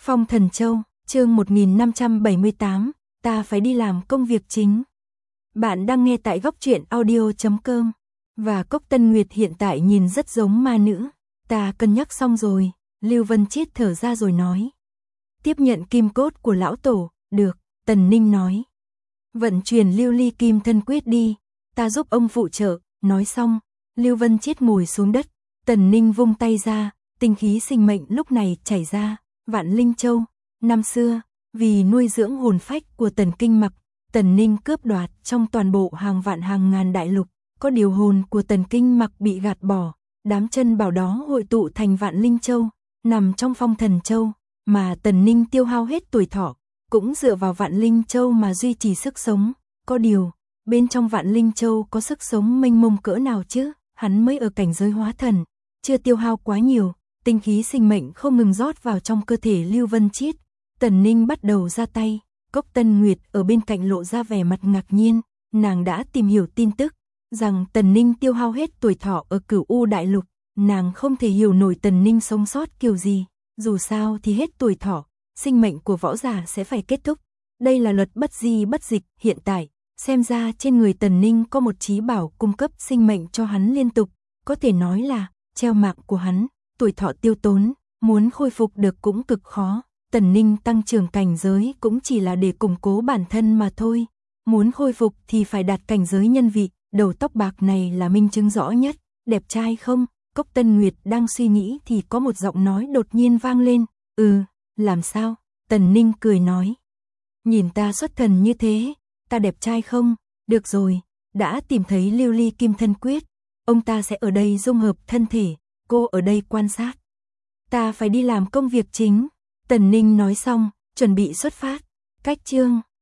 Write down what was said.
Phong Thần Châu, chương 1578, ta phải đi làm công việc chính. Bạn đang nghe tại góc truyện audio.com. Và Cốc Tân Nguyệt hiện tại nhìn rất giống ma nữ. Ta cân nhắc xong rồi, Lưu Vân Chiết thở ra rồi nói. Tiếp nhận kim cốt của lão tổ, được, Tần Ninh nói. Vận chuyển lưu ly kim thân quyết đi, ta giúp ông phụ trợ, nói xong, Lưu Vân Chiết ngồi xuống đất, Tần Ninh vung tay ra, tinh khí sinh mệnh lúc này chảy ra. Vạn Linh Châu, năm xưa, vì nuôi dưỡng hồn phách của Tần Kinh Mặc, Tần Ninh cướp đoạt trong toàn bộ hàng vạn hàng ngàn đại lục, có điều hồn của Tần Kinh Mặc bị gạt bỏ, đám chân bảo đó hội tụ thành Vạn Linh Châu, nằm trong Phong Thần Châu, mà Tần Ninh tiêu hao hết tuổi thọ, cũng dựa vào Vạn Linh Châu mà duy trì sức sống, có điều, bên trong Vạn Linh Châu có sức sống mênh mông cỡ nào chứ, hắn mới ở cảnh giới hóa thần, chưa tiêu hao quá nhiều. Tinh khí sinh mệnh không ngừng rót vào trong cơ thể Lưu Vân Chiết. Tần Ninh bắt đầu ra tay, Cốc Tân Nguyệt ở bên cạnh lộ ra vẻ mặt ngạc nhiên, nàng đã tìm hiểu tin tức, rằng Tần Ninh tiêu hao hết tuổi thọ ở Cửu U Đại Lục, nàng không thể hiểu nổi Tần Ninh sống sót kiểu gì, dù sao thì hết tuổi thọ, sinh mệnh của võ giả sẽ phải kết thúc. Đây là luật bất di bất dịch, hiện tại, xem ra trên người Tần Ninh có một chí bảo cung cấp sinh mệnh cho hắn liên tục, có thể nói là treo mạng của hắn. Tuổi thọ tiêu tốn, muốn khôi phục được cũng cực khó, Tần Ninh tăng trưởng cảnh giới cũng chỉ là để củng cố bản thân mà thôi, muốn khôi phục thì phải đạt cảnh giới nhân vị, đầu tóc bạc này là minh chứng rõ nhất, đẹp trai không? Cốc Tân Nguyệt đang suy nghĩ thì có một giọng nói đột nhiên vang lên, làm sao? Tần Ninh cười nói, nhìn ta xuất thần như thế, ta đẹp trai không? Được rồi, đã tìm thấy lưu ly kim thân quyết, ông ta sẽ ở đây dung hợp thân thể. Cô ở đây quan sát. Ta phải đi làm công việc chính. Tần Ninh nói xong, chuẩn bị xuất phát. Cách chương